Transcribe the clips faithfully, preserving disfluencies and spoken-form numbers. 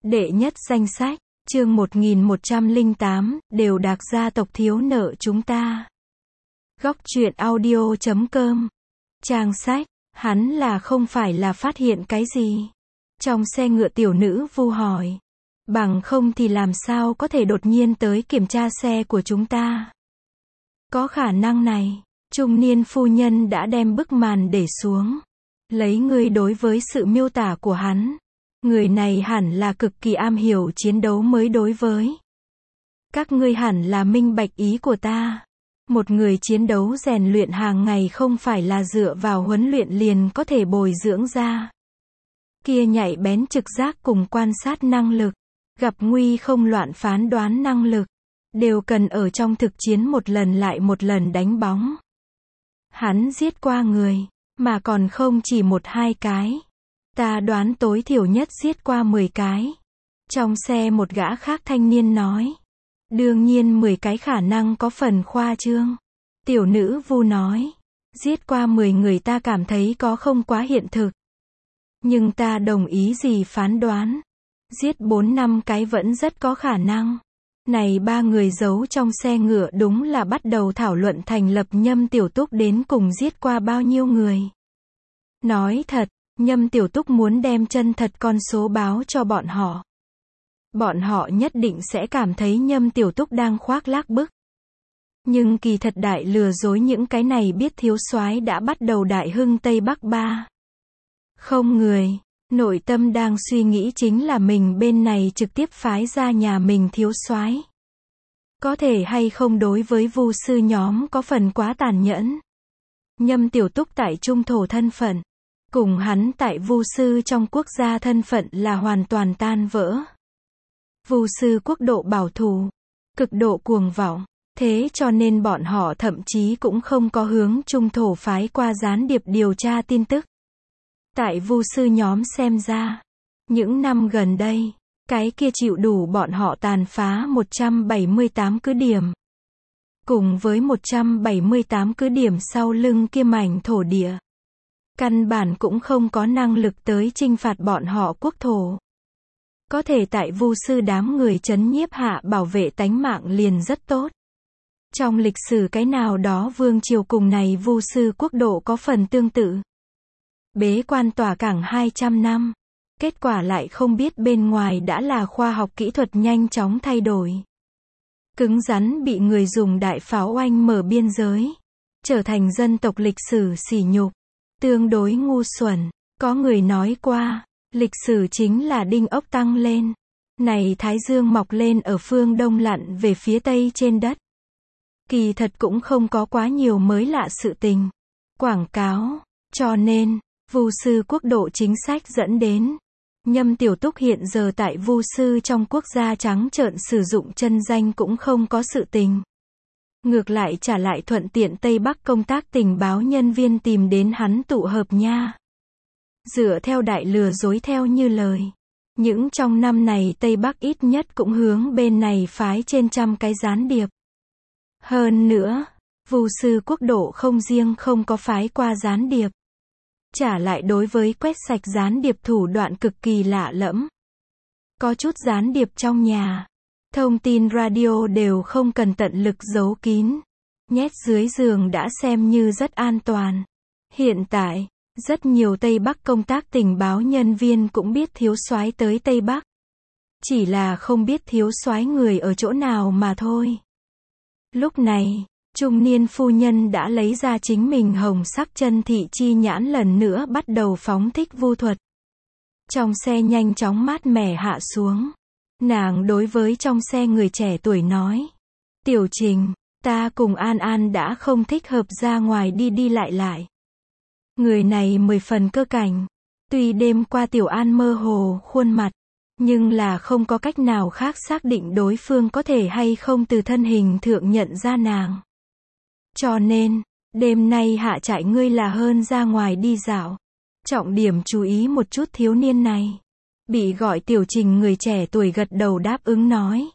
Đệ nhất danh sách, chương một nghìn một trăm lẻ tám, đều đạc gia tộc thiếu nợ chúng ta. Góc truyện audio chấm com. Trang sách, hắn là không phải là phát hiện cái gì? Trong xe ngựa tiểu nữ vu hỏi. Bằng không thì làm sao có thể đột nhiên tới kiểm tra xe của chúng ta? Có khả năng này. Trung niên phu nhân đã đem bức màn để xuống. Lấy ngươi đối với sự miêu tả của hắn. Người này hẳn là cực kỳ am hiểu chiến đấu mới đối với. Các ngươi hẳn là minh bạch ý của ta. Một người chiến đấu rèn luyện hàng ngày không phải là dựa vào huấn luyện liền có thể bồi dưỡng ra. Kia nhạy bén trực giác cùng quan sát năng lực, gặp nguy không loạn phán đoán năng lực, đều cần ở trong thực chiến một lần lại một lần đánh bóng. Hắn giết qua người, mà còn không chỉ một hai cái. Ta đoán tối thiểu nhất giết qua mười cái. Trong xe một gã khác thanh niên nói. Đương nhiên mười cái khả năng có phần khoa trương. Tiểu nữ vu nói. Giết qua mười người ta cảm thấy có không quá hiện thực. Nhưng ta đồng ý gì phán đoán. Giết bốn năm cái vẫn rất có khả năng. Này ba người giấu trong xe ngựa đúng là bắt đầu thảo luận thành lập Nhâm Tiểu Túc đến cùng giết qua bao nhiêu người. Nói thật, Nhâm Tiểu Túc muốn đem chân thật con số báo cho bọn họ. Bọn họ nhất định sẽ cảm thấy Nhâm Tiểu Túc đang khoác lác bức. Nhưng kỳ thật đại lừa dối những cái này biết thiếu soái đã bắt đầu đại hưng Tây Bắc ba. Không người, nội tâm đang suy nghĩ chính là mình bên này trực tiếp phái ra nhà mình thiếu soái. Có thể hay không đối với vu sư nhóm có phần quá tàn nhẫn. Nhâm Tiểu Túc tại trung thổ thân phận. Cùng hắn tại vu sư trong quốc gia thân phận là hoàn toàn tan vỡ. Vu sư quốc độ bảo thủ, cực độ cuồng vọng, thế cho nên bọn họ thậm chí cũng không có hướng trung thổ phái qua gián điệp điều tra tin tức. Tại vu sư nhóm xem ra, những năm gần đây, cái kia chịu đủ bọn họ tàn phá một trăm bảy mươi tám cứ điểm. Cùng với một trăm bảy mươi tám cứ điểm sau lưng kia mảnh thổ địa. Căn bản cũng không có năng lực tới chinh phạt bọn họ quốc thổ. Có thể tại vu sư đám người trấn nhiếp hạ bảo vệ tánh mạng liền rất tốt. Trong lịch sử cái nào đó vương triều cùng này vu sư quốc độ có phần tương tự. Bế quan tỏa cảng hai trăm năm. Kết quả lại không biết bên ngoài đã là khoa học kỹ thuật nhanh chóng thay đổi. Cứng rắn bị người dùng đại pháo oanh mở biên giới. Trở thành dân tộc lịch sử sỉ nhục. Tương đối ngu xuẩn, có người nói qua, lịch sử chính là đinh ốc tăng lên. Này thái dương mọc lên ở phương đông lặn về phía tây trên đất. Kỳ thật cũng không có quá nhiều mới lạ sự tình. Quảng cáo, cho nên, vu sư quốc độ chính sách dẫn đến. Nhâm Tiểu Túc hiện giờ tại vu sư trong quốc gia trắng trợn sử dụng chân danh cũng không có sự tình. Ngược lại trả lại thuận tiện Tây Bắc công tác tình báo nhân viên tìm đến hắn tụ hợp nha. Dựa theo đại lừa dối theo như lời. Những trong năm này Tây Bắc ít nhất cũng hướng bên này phái trên trăm cái gián điệp. Hơn nữa, vu sư quốc độ không riêng không có phái qua gián điệp. Trả lại đối với quét sạch gián điệp thủ đoạn cực kỳ lạ lẫm. Có chút gián điệp trong nhà. Thông tin radio đều không cần tận lực giấu kín. Nhét dưới giường đã xem như rất an toàn. Hiện tại, rất nhiều Tây Bắc công tác tình báo nhân viên cũng biết thiếu soái tới Tây Bắc. Chỉ là không biết thiếu soái người ở chỗ nào mà thôi. Lúc này, trung niên phu nhân đã lấy ra chính mình hồng sắc chân thị chi nhãn lần nữa bắt đầu phóng thích vu thuật. Trong xe nhanh chóng mát mẻ hạ xuống. Nàng đối với trong xe người trẻ tuổi nói. Tiểu Trình, ta cùng An An đã không thích hợp ra ngoài đi đi lại lại. Người này mười phần cơ cảnh. Tuy đêm qua Tiểu An mơ hồ khuôn mặt, nhưng là không có cách nào khác xác định đối phương có thể hay không từ thân hình thượng nhận ra nàng. Cho nên, đêm nay hạ trại ngươi là hơn ra ngoài đi dạo. Trọng điểm chú ý một chút thiếu niên này. Bị gọi Tiểu Trình người trẻ tuổi gật đầu đáp ứng nói.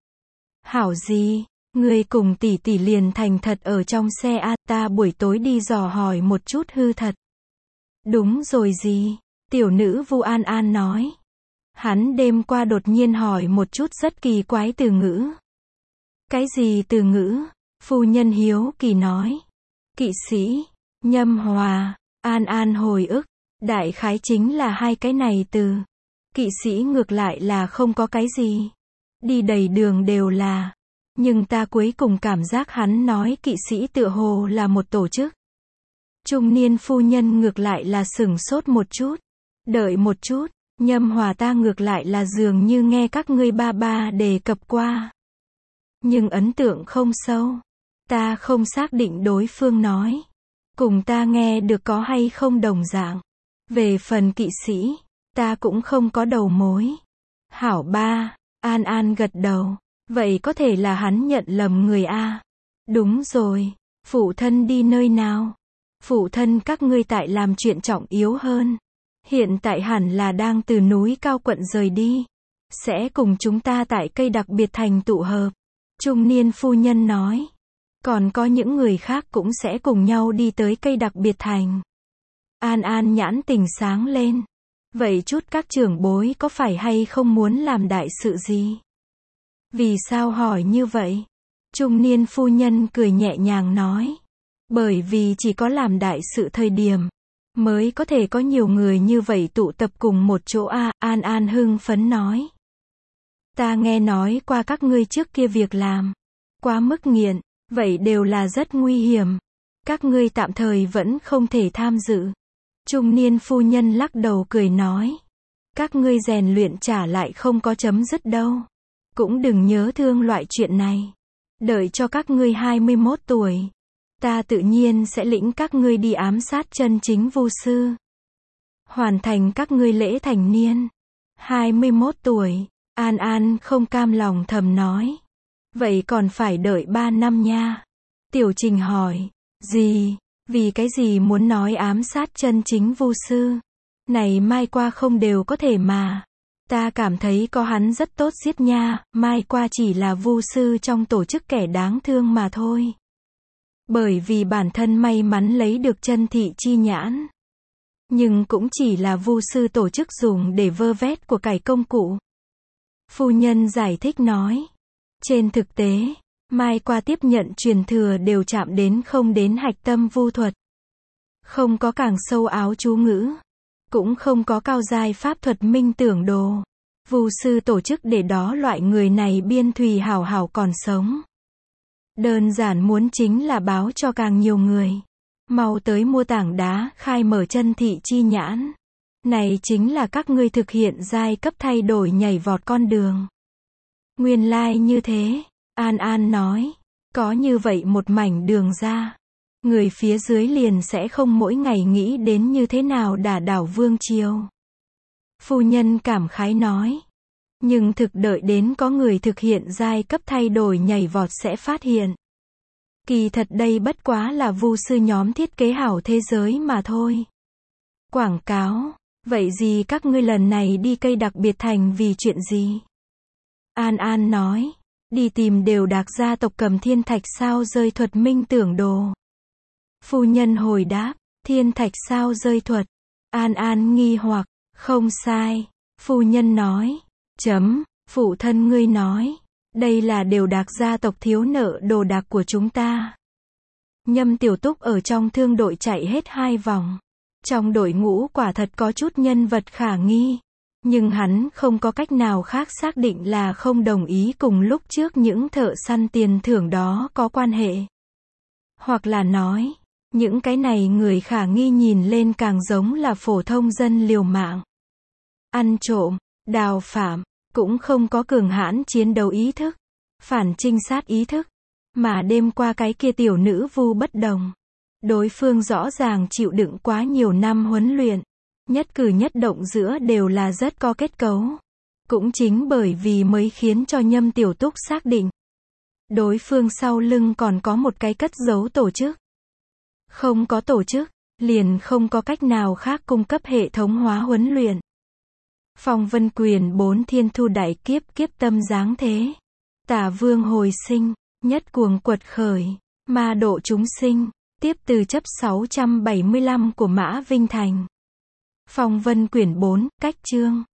Hảo gì, ngươi cùng tỷ tỷ liền thành thật ở trong xe a, ta buổi tối đi dò hỏi một chút hư thật. Đúng rồi gì, tiểu nữ Vu An An nói. Hắn đêm qua đột nhiên hỏi một chút rất kỳ quái từ ngữ. Cái gì từ ngữ? Phu nhân hiếu kỳ nói. Kỵ sĩ, Nhâm Hòa, An An hồi ức. Đại khái chính là hai cái này từ. Kỵ sĩ ngược lại là không có cái gì. Đi đầy đường đều là. Nhưng ta cuối cùng cảm giác hắn nói kỵ sĩ tựa hồ là một tổ chức. Trung niên phu nhân ngược lại là sửng sốt một chút. Đợi một chút, Nhâm Hòa ta ngược lại là dường như nghe các ngươi ba ba đề cập qua. Nhưng ấn tượng không sâu. Ta không xác định đối phương nói. Cùng ta nghe được có hay không đồng dạng. Về phần kỵ sĩ, ta cũng không có đầu mối. Hảo ba, An An gật đầu. Vậy có thể là hắn nhận lầm người a. Đúng rồi, phụ thân đi nơi nào? Phụ thân các ngươi tại làm chuyện trọng yếu hơn. Hiện tại hẳn là đang từ núi cao quận rời đi. Sẽ cùng chúng ta tại cây đặc biệt thành tụ hợp. Trung niên phu nhân nói. Còn có những người khác cũng sẽ cùng nhau đi tới cây đặc biệt thành. An An nhãn tình sáng lên. Vậy chút các trưởng bối có phải hay không muốn làm đại sự gì? Vì sao hỏi như vậy? Trung niên phu nhân cười nhẹ nhàng nói. Bởi vì chỉ có làm đại sự thời điểm, mới có thể có nhiều người như vậy tụ tập cùng một chỗ a. An An hưng phấn nói. Ta nghe nói qua các ngươi trước kia việc làm. Quá mức nghiện, vậy đều là rất nguy hiểm. Các ngươi tạm thời vẫn không thể tham dự. Trung niên phu nhân lắc đầu cười nói. Các ngươi rèn luyện trả lại không có chấm dứt đâu. Cũng đừng nhớ thương loại chuyện này. Đợi cho các ngươi hai mươi mốt tuổi. Ta tự nhiên sẽ lĩnh các ngươi đi ám sát chân chính vu sư. Hoàn thành các ngươi lễ thành niên. hai mươi mốt tuổi. An An không cam lòng thầm nói. Vậy còn phải đợi ba năm nha. Tiểu Trình hỏi. Gì? Vì cái gì muốn nói ám sát chân chính vu sư? Này mai qua không đều có thể mà. Ta cảm thấy có hắn rất tốt giết nha, mai qua chỉ là vu sư trong tổ chức kẻ đáng thương mà thôi. Bởi vì bản thân may mắn lấy được chân thị chi nhãn. Nhưng cũng chỉ là vu sư tổ chức dùng để vơ vét của cải công cụ. Phu nhân giải thích nói. Trên thực tế, mai qua tiếp nhận truyền thừa đều chạm đến không đến hạch tâm vu thuật. Không có càng sâu áo chú ngữ. Cũng không có cao giai pháp thuật minh tưởng đồ. Vu sư tổ chức để đó loại người này biên thùy hảo hảo còn sống. Đơn giản muốn chính là báo cho càng nhiều người. Mau tới mua tảng đá khai mở chân thị chi nhãn. Này chính là các ngươi thực hiện giai cấp thay đổi nhảy vọt con đường. Nguyên lai like như thế. An An nói. Có như vậy một mảnh đường ra. Người phía dưới liền sẽ không mỗi ngày nghĩ đến như thế nào đả đảo vương triều. Phu nhân cảm khái nói. Nhưng thực đợi đến có người thực hiện giai cấp thay đổi nhảy vọt sẽ phát hiện. Kỳ thật đây bất quá là vu sư nhóm thiết kế hảo thế giới mà thôi. Quảng cáo. Vậy gì các ngươi lần này đi cây đặc biệt thành vì chuyện gì? An An nói. Đi tìm đều đạc gia tộc cầm thiên thạch sao rơi thuật minh tưởng đồ. Phu nhân hồi đáp. Thiên thạch sao rơi thuật. An An nghi hoặc. Không sai. Phu nhân nói. Chấm. Phụ thân ngươi nói. Đây là đều đạc gia tộc thiếu nợ đồ đạc của chúng ta. Nhâm Tiểu Túc ở trong thương đội chạy hết hai vòng. Trong đội ngũ quả thật có chút nhân vật khả nghi. Nhưng hắn không có cách nào khác xác định là không đồng ý cùng lúc trước những thợ săn tiền thưởng đó có quan hệ. Hoặc là nói, những cái này người khả nghi nhìn lên càng giống là phổ thông dân liều mạng. Ăn trộm, đào phạm, cũng không có cường hãn chiến đấu ý thức, phản trinh sát ý thức. Mà đêm qua cái kia tiểu nữ vu bất đồng. Đối phương rõ ràng chịu đựng quá nhiều năm huấn luyện. Nhất cử nhất động giữa đều là rất có kết cấu. Cũng chính bởi vì mới khiến cho Nhâm Tiểu Túc xác định. Đối phương sau lưng còn có một cái cất giấu tổ chức. Không có tổ chức, liền không có cách nào khác cung cấp hệ thống hóa huấn luyện. Phong Vân Quyền bốn thiên thu đại kiếp kiếp tâm giáng thế. Tả vương hồi sinh, nhất cuồng quật khởi, ma độ chúng sinh. Tiếp từ chấp sáu trăm bảy mươi lăm của Mã Vinh Thành. Phong Vân Quyển bốn, cách chương.